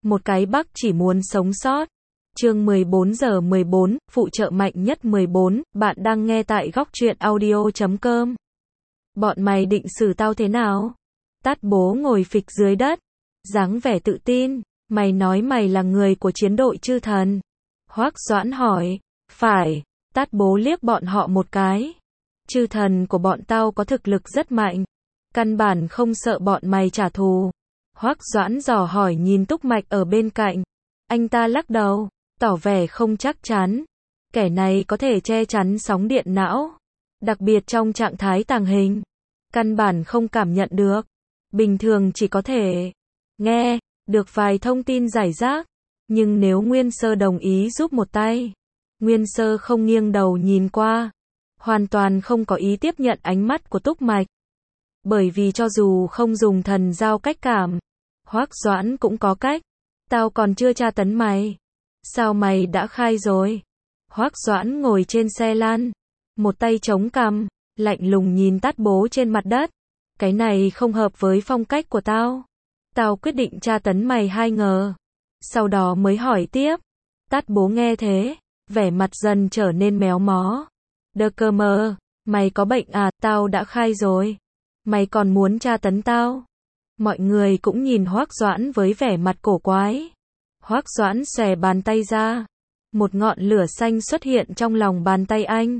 một cái Bắc chỉ muốn sống sót. Chương 14 giờ 14, phụ trợ mạnh nhất 14, bạn đang nghe tại góc truyện audio.com. Bọn mày định xử tao thế nào? Tát bố ngồi phịch dưới đất, dáng vẻ tự tin, mày nói mày là người của chiến đội chư thần. Hoắc Doãn hỏi, phải, Tát bố liếc bọn họ một cái. Chư thần của bọn tao có thực lực rất mạnh, căn bản không sợ bọn mày trả thù. Hoắc Doãn dò hỏi nhìn Túc Mạch ở bên cạnh. Anh ta lắc đầu, tỏ vẻ không chắc chắn. Kẻ này có thể che chắn sóng điện não, đặc biệt trong trạng thái tàng hình. Căn bản không cảm nhận được. Bình thường chỉ có thể nghe được vài thông tin rải rác. Nhưng nếu Nguyên Sơ đồng ý giúp một tay, Nguyên Sơ không nghiêng đầu nhìn qua, hoàn toàn không có ý tiếp nhận ánh mắt của Túc Mạch. Bởi vì cho dù không dùng thần giao cách cảm, Hoắc Doãn cũng có cách. Tao còn chưa tra tấn mày. Sao mày đã khai rồi? Hoắc Doãn ngồi trên xe lan, một tay chống cằm, lạnh lùng nhìn Tát bố trên mặt đất. Cái này không hợp với phong cách của tao. Tao quyết định tra tấn mày 2 ngờ. Sau đó mới hỏi tiếp. Tát bố nghe thế, vẻ mặt dần trở nên méo mó. Đơ cơ mờ, mày có bệnh à? Tao đã khai rồi. Mày còn muốn tra tấn tao? Mọi người cũng nhìn Hoắc Doãn với vẻ mặt cổ quái. Hoắc Doãn xòe bàn tay ra. Một ngọn lửa xanh xuất hiện trong lòng bàn tay anh.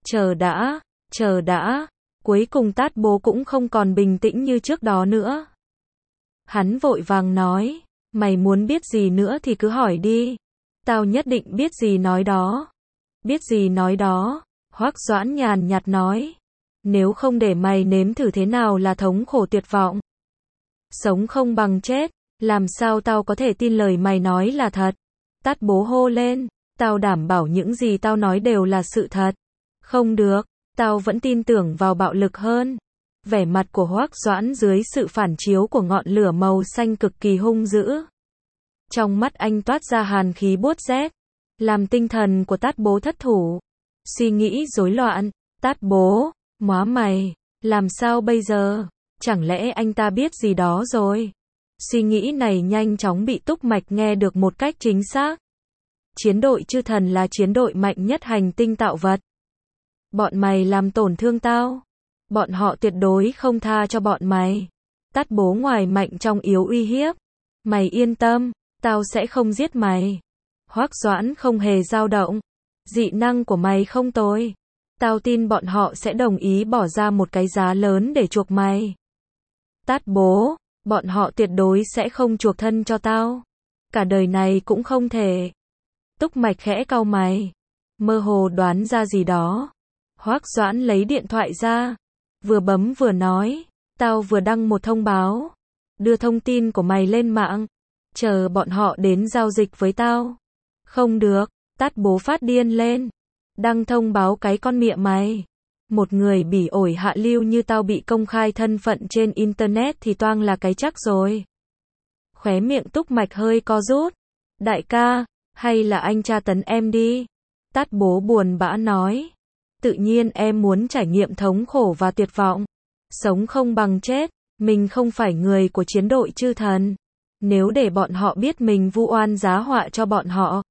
Chờ đã. Cuối cùng Tát bố cũng không còn bình tĩnh như trước đó nữa. Hắn vội vàng nói, mày muốn biết gì nữa thì cứ hỏi đi. Tao nhất định biết gì nói đó. Biết gì nói đó, Hoắc Doãn nhàn nhạt nói. Nếu không để mày nếm thử thế nào là thống khổ tuyệt vọng. Sống không bằng chết, làm sao tao có thể tin lời mày nói là thật? Tát bố hô lên, tao đảm bảo những gì tao nói đều là sự thật. Không được, tao vẫn tin tưởng vào bạo lực hơn. Vẻ mặt của Hoắc Doãn dưới sự phản chiếu của ngọn lửa màu xanh cực kỳ hung dữ. Trong mắt anh toát ra hàn khí buốt rét, làm tinh thần của Tát bố thất thủ. Suy nghĩ rối loạn, Tát bố, móa mày, làm sao bây giờ? Chẳng lẽ anh ta biết gì đó rồi? Suy nghĩ này nhanh chóng bị Túc Mạch nghe được một cách chính xác. Chiến đội chư thần là chiến đội mạnh nhất hành tinh tạo vật. Bọn mày làm tổn thương tao, bọn họ tuyệt đối không tha cho bọn mày. Tát bố ngoài mạnh trong yếu uy hiếp. Mày yên tâm, tao sẽ không giết mày. Hoắc Doãn không hề dao động. Dị năng của mày không tồi. Tao tin bọn họ sẽ đồng ý bỏ ra một cái giá lớn để chuộc mày. Tát bố, bọn họ tuyệt đối sẽ không chuộc thân cho tao. Cả đời này cũng không thể. Túc Mạch khẽ cau mày, mơ hồ đoán ra gì đó. Hoắc Doãn lấy điện thoại ra, vừa bấm vừa nói, tao vừa đăng một thông báo, đưa thông tin của mày lên mạng, chờ bọn họ đến giao dịch với tao. Không được, Tát bố phát điên lên. Đăng thông báo cái con mẹ mày. Một người bỉ ổi hạ lưu như tao bị công khai thân phận trên internet thì toang là cái chắc rồi. Khóe miệng Túc Mạch hơi co rút. Đại ca, hay là anh tra tấn em đi. Tát bố buồn bã nói. Tự nhiên em muốn trải nghiệm thống khổ và tuyệt vọng. Sống không bằng chết. Mình không phải người của chiến đội chư thần. Nếu để bọn họ biết mình vu oan giá họa cho bọn họ,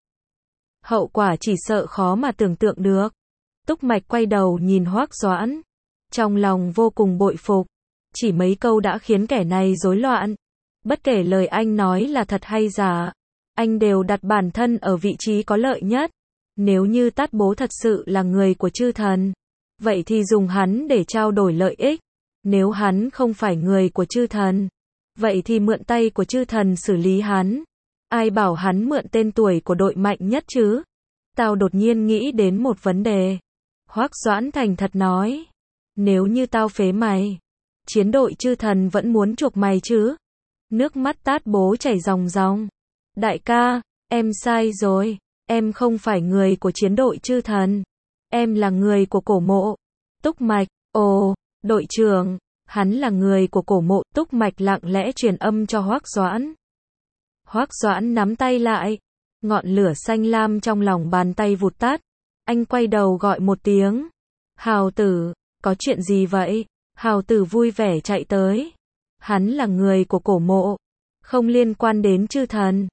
hậu quả chỉ sợ khó mà tưởng tượng được. Túc Mạch quay đầu nhìn Hoắc Doãn, trong lòng vô cùng bội phục. Chỉ mấy câu đã khiến kẻ này rối loạn. Bất kể lời anh nói là thật hay giả, anh đều đặt bản thân ở vị trí có lợi nhất. Nếu như Tát bố thật sự là người của chư thần, vậy thì dùng hắn để trao đổi lợi ích. Nếu hắn không phải người của chư thần, vậy thì mượn tay của chư thần xử lý hắn. Ai bảo hắn mượn tên tuổi của đội mạnh nhất chứ? Tao đột nhiên nghĩ đến một vấn đề. Hoắc Doãn thành thật nói. Nếu như tao phế mày, chiến đội chư thần vẫn muốn chuộc mày chứ? Nước mắt Tát bố chảy ròng ròng. Đại ca, em sai rồi. Em không phải người của chiến đội chư thần. Em là người của cổ mộ. Túc Mạch, ồ, đội trưởng, hắn là người của cổ mộ. Túc Mạch lặng lẽ truyền âm cho Hoắc Doãn. Hoắc Doãn nắm tay lại. Ngọn lửa xanh lam trong lòng bàn tay vụt tắt. Anh quay đầu gọi một tiếng. Hào tử, có chuyện gì vậy? Hào tử vui vẻ chạy tới. Hắn là người của cổ mộ, không liên quan đến chư thần.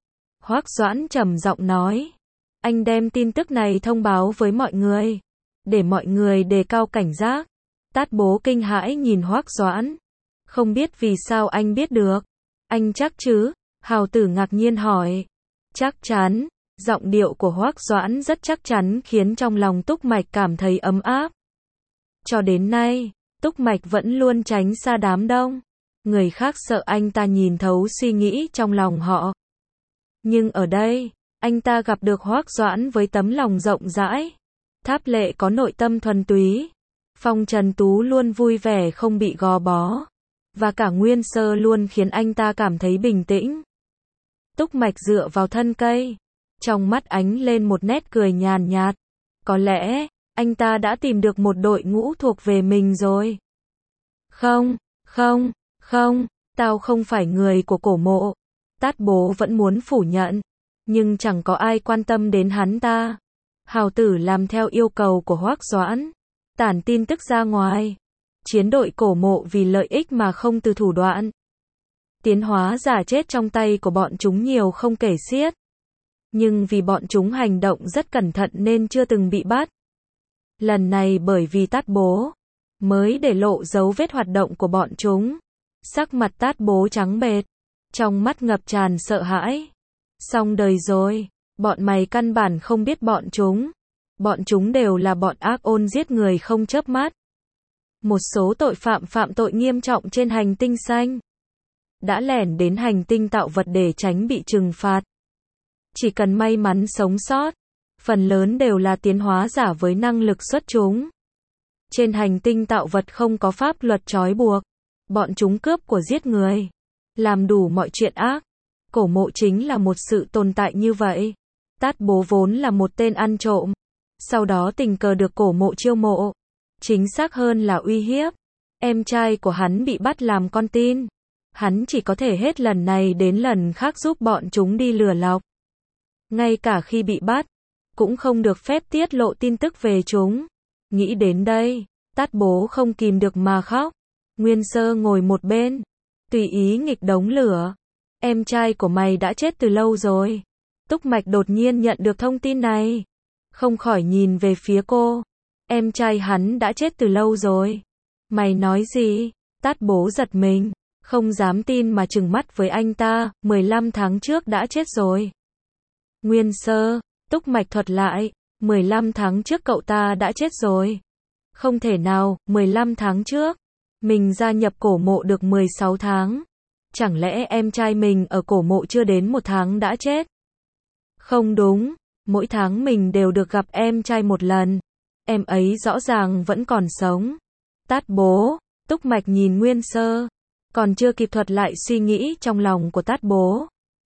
Hoắc Doãn trầm giọng nói. Anh đem tin tức này thông báo với mọi người, để mọi người đề cao cảnh giác. Tát Bố kinh hãi nhìn Hoắc Doãn. Không biết vì sao anh biết được. Anh chắc chứ? Hào Tử ngạc nhiên hỏi. Chắc chắn. Giọng điệu của Hoắc Doãn rất chắc chắn khiến trong lòng Túc Mạch cảm thấy ấm áp. Cho đến nay, Túc Mạch vẫn luôn tránh xa đám đông. Người khác sợ anh ta nhìn thấu suy nghĩ trong lòng họ. Nhưng ở đây, anh ta gặp được Hoắc Doãn với tấm lòng rộng rãi. Tháp Lệ có nội tâm thuần túy. Phong Trần Tú luôn vui vẻ không bị gò bó. Và cả Nguyên Sơ luôn khiến anh ta cảm thấy bình tĩnh. Túc Mạch dựa vào thân cây. Trong mắt ánh lên một nét cười nhàn nhạt. Có lẽ, anh ta đã tìm được một đội ngũ thuộc về mình rồi. Không, tao không phải người của Cổ Mộ. Tát Bố vẫn muốn phủ nhận. Nhưng chẳng có ai quan tâm đến hắn ta. Hào Tử làm theo yêu cầu của Hoắc Doãn. Tản tin tức ra ngoài. Chiến đội Cổ Mộ vì lợi ích mà không từ thủ đoạn. Tiến hóa giả chết trong tay của bọn chúng nhiều không kể xiết. Nhưng vì bọn chúng hành động rất cẩn thận nên chưa từng bị bắt. Lần này bởi vì Tát Bố mới để lộ dấu vết hoạt động của bọn chúng. Sắc mặt Tát Bố trắng bệch, trong mắt ngập tràn sợ hãi. Xong đời rồi, bọn mày căn bản không biết bọn chúng. Bọn chúng đều là bọn ác ôn giết người không chớp mắt. Một số tội phạm phạm tội nghiêm trọng trên hành tinh xanh đã lẻn đến hành tinh tạo vật để tránh bị trừng phạt. Chỉ cần may mắn sống sót, phần lớn đều là tiến hóa giả với năng lực xuất chúng. Trên hành tinh tạo vật không có pháp luật trói buộc. Bọn chúng cướp của giết người, làm đủ mọi chuyện ác. Cổ Mộ chính là một sự tồn tại như vậy. Tát Bố vốn là một tên ăn trộm. Sau đó tình cờ được Cổ Mộ chiêu mộ. Chính xác hơn là uy hiếp. Em trai của hắn bị bắt làm con tin. Hắn chỉ có thể hết lần này đến lần khác giúp bọn chúng đi lừa lọc. Ngay cả khi bị bắt, cũng không được phép tiết lộ tin tức về chúng. Nghĩ đến đây, Tát Bố không kìm được mà khóc. Nguyên Sơ ngồi một bên, tùy ý nghịch đống lửa. Em trai của mày đã chết từ lâu rồi. Túc Mạch đột nhiên nhận được thông tin này. Không khỏi nhìn về phía cô. Em trai hắn đã chết từ lâu rồi. Mày nói gì? Tát Bố giật mình, không dám tin mà trừng mắt với anh ta. 15 tháng trước đã chết rồi. Nguyên Sơ, Túc Mạch thuật lại. 15 tháng trước cậu ta đã chết rồi. Không thể nào, 15 tháng trước. Mình gia nhập Cổ Mộ được 16 tháng. Chẳng lẽ em trai mình ở Cổ Mộ chưa đến 1 tháng đã chết? Không đúng, mỗi tháng mình đều được gặp em trai một lần. Em ấy rõ ràng vẫn còn sống. Tát Bố, Túc Mạch nhìn Nguyên Sơ, còn chưa kịp thuật lại suy nghĩ trong lòng của Tát Bố,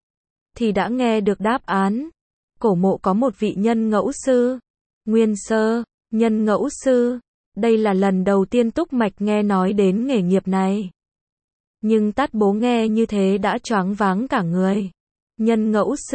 thì đã nghe được đáp án. Cổ Mộ có một vị nhân ngẫu sư. Nguyên Sơ, nhân ngẫu sư. Đây là lần đầu tiên Túc Mạch nghe nói đến nghề nghiệp này. Nhưng Tát Bố nghe như thế đã choáng váng cả người. Nhân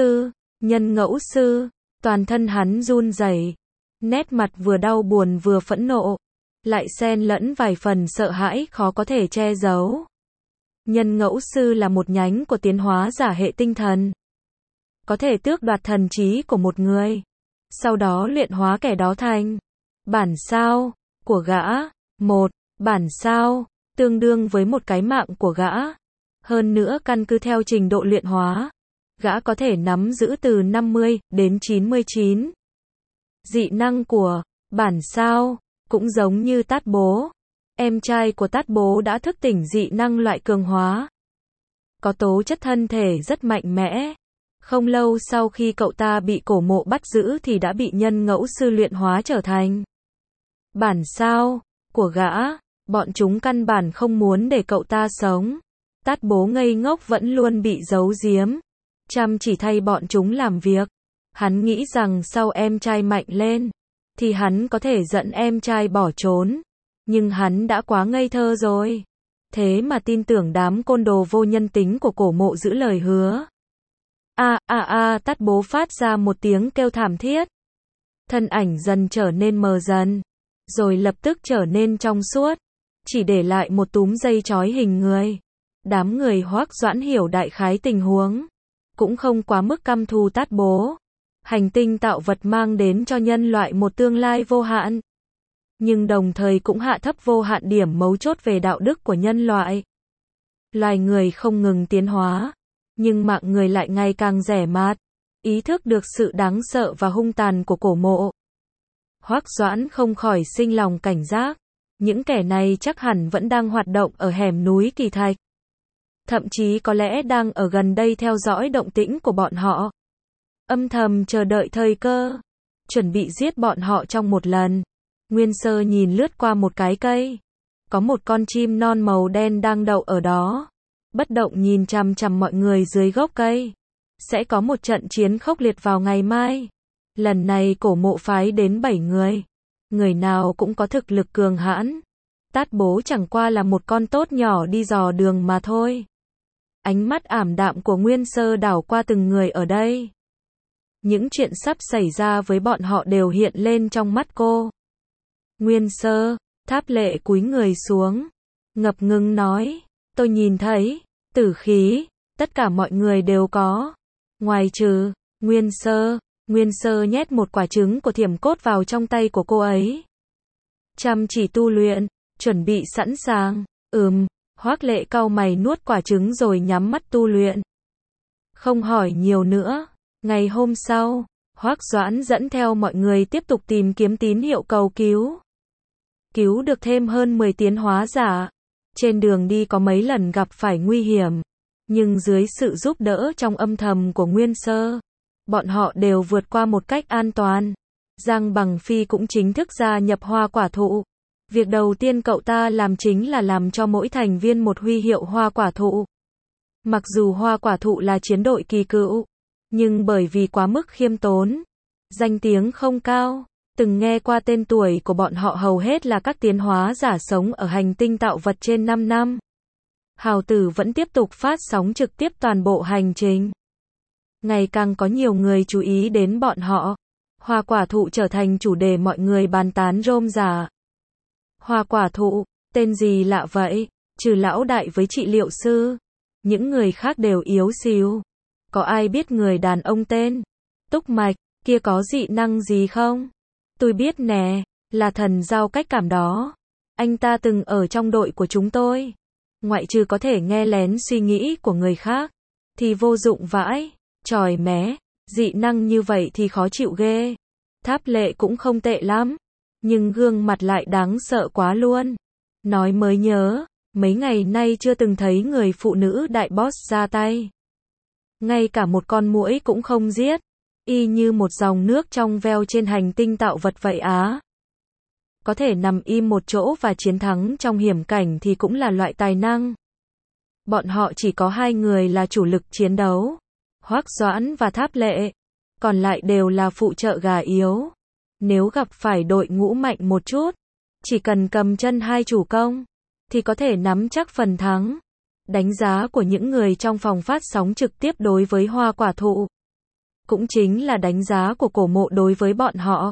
ngẫu sư, toàn thân hắn run rẩy, nét mặt vừa đau buồn vừa phẫn nộ, lại xen lẫn vài phần sợ hãi khó có thể che giấu. Nhân ngẫu sư là một nhánh của tiến hóa giả hệ tinh thần. Có thể tước đoạt thần trí của một người, sau đó luyện hóa kẻ đó thành bản sao của gã. Một bản sao tương đương với một cái mạng của gã. Hơn nữa căn cứ theo trình độ luyện hóa, gã có thể nắm giữ từ 50 đến 99 dị năng của bản sao. Cũng giống như Tát Bố, em trai của Tát Bố đã thức tỉnh dị năng loại cường hóa, có tố chất thân thể rất mạnh mẽ. Không lâu sau khi cậu ta bị Cổ Mộ bắt giữ thì đã bị nhân ngẫu sư luyện hóa trở thành bản sao của gã. Bọn chúng căn bản không muốn để cậu ta sống. Tát Bố ngây ngốc vẫn luôn bị giấu giếm, chăm chỉ thay bọn chúng làm việc. Hắn nghĩ rằng sau em trai mạnh lên, thì hắn có thể dẫn em trai bỏ trốn. Nhưng hắn đã quá ngây thơ rồi. Thế mà tin tưởng đám côn đồ vô nhân tính của Cổ Mộ giữ lời hứa. Tát Bố phát ra một tiếng kêu thảm thiết. Thân ảnh dần trở nên mờ dần, rồi lập tức trở nên trong suốt, chỉ để lại một túm dây trói hình người. Đám người Hoắc Doãn hiểu đại khái tình huống, cũng không quá mức căm thù Tát Bố. Hành tinh tạo vật mang đến cho nhân loại một tương lai vô hạn, nhưng đồng thời cũng hạ thấp vô hạn điểm mấu chốt về đạo đức của nhân loại. Loài người không ngừng tiến hóa, nhưng mạng người lại ngày càng rẻ mạt, ý thức được sự đáng sợ và hung tàn của cổ mộ. Hoắc Doãn không khỏi sinh lòng cảnh giác, những kẻ này chắc hẳn vẫn đang hoạt động ở hẻm núi Kỳ Thạch. Thậm chí có lẽ đang ở gần đây theo dõi động tĩnh của bọn họ, âm thầm chờ đợi thời cơ, chuẩn bị giết bọn họ trong một lần. Nguyên Sơ nhìn lướt qua một cái cây, có một con chim non màu đen đang đậu ở đó, bất động nhìn chằm chằm mọi người dưới gốc cây. Sẽ có một trận chiến khốc liệt vào ngày mai. Lần này cổ mộ phái đến 7 người, người nào cũng có thực lực cường hãn. Tát Bố chẳng qua là một con tốt nhỏ đi dò đường mà thôi. Ánh mắt ảm đạm của Nguyên Sơ đảo qua từng người ở đây. Những chuyện sắp xảy ra với bọn họ đều hiện lên trong mắt cô. Nguyên Sơ, Tháp Lệ cúi người xuống, ngập ngừng nói, tôi nhìn thấy, tử khí, tất cả mọi người đều có. Ngoài trừ, Nguyên Sơ nhét một quả trứng của thiểm cốt vào trong tay của cô ấy. Chăm chỉ tu luyện, chuẩn bị sẵn sàng, Hoắc Lệ cau mày nuốt quả trứng rồi nhắm mắt tu luyện. Không hỏi nhiều nữa, ngày hôm sau, Hoắc Doãn dẫn theo mọi người tiếp tục tìm kiếm tín hiệu cầu cứu. Cứu được thêm hơn 10 tiến hóa giả. Trên đường đi có mấy lần gặp phải nguy hiểm, nhưng dưới sự giúp đỡ trong âm thầm của Nguyên Sơ, bọn họ đều vượt qua một cách an toàn. Giang Bằng Phi cũng chính thức gia nhập Hoa Quả Thụ. Việc đầu tiên cậu ta làm chính là làm cho mỗi thành viên một huy hiệu Hoa Quả Thụ. Mặc dù Hoa Quả Thụ là chiến đội kỳ cựu, nhưng bởi vì quá mức khiêm tốn, danh tiếng không cao, từng nghe qua tên tuổi của bọn họ hầu hết là các tiến hóa giả sống ở hành tinh tạo vật trên 5 năm. Hào Tử vẫn tiếp tục phát sóng trực tiếp toàn bộ hành trình. Ngày càng có nhiều người chú ý đến bọn họ. Hoa Quả Thụ trở thành chủ đề mọi người bàn tán rôm rả. Hoa Quả Thụ, tên gì lạ vậy? Trừ lão đại với trị liệu sư, những người khác đều yếu xìu. Có ai biết người đàn ông tên Túc Mạch kia có dị năng gì không? Tôi biết nè, là thần giao cách cảm đó. Anh ta từng ở trong đội của chúng tôi. Ngoại trừ có thể nghe lén suy nghĩ của người khác, thì vô dụng vãi. Chòi mé, dị năng như vậy thì khó chịu ghê. Tháp Lệ cũng không tệ lắm, nhưng gương mặt lại đáng sợ quá luôn. Nói mới nhớ, mấy ngày nay chưa từng thấy người phụ nữ đại boss ra tay. Ngay cả một con muỗi cũng không giết. Y như một dòng nước trong veo trên hành tinh tạo vật vậy á. Có thể nằm im một chỗ và chiến thắng trong hiểm cảnh thì cũng là loại tài năng. Bọn họ chỉ có 2 người là chủ lực chiến đấu, Hoắc Doãn và Tháp Lệ, còn lại đều là phụ trợ gà yếu. Nếu gặp phải đội ngũ mạnh một chút, chỉ cần cầm chân 2 chủ công, thì có thể nắm chắc phần thắng. Đánh giá của những người trong phòng phát sóng trực tiếp đối với Hoa Quả Thụ, cũng chính là đánh giá của cổ mộ đối với bọn họ.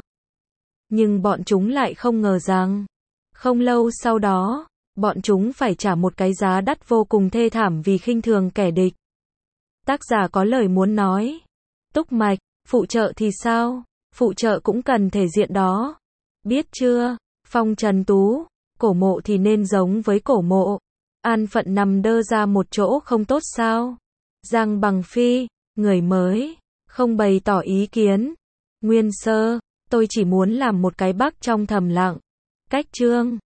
Nhưng bọn chúng lại không ngờ rằng, không lâu sau đó, bọn chúng phải trả một cái giá đắt vô cùng thê thảm vì khinh thường kẻ địch. Tác giả có lời muốn nói. Túc Mạch, phụ trợ thì sao? Phụ trợ cũng cần thể diện đó. Biết chưa? Phong Trần Tú, cổ mộ thì nên giống với cổ mộ. An phận nằm đơ ra một chỗ không tốt sao? Giang Bằng Phi, người mới, không bày tỏ ý kiến. Nguyên Sơ, tôi chỉ muốn làm một cái bắc trong thầm lặng. Cách chương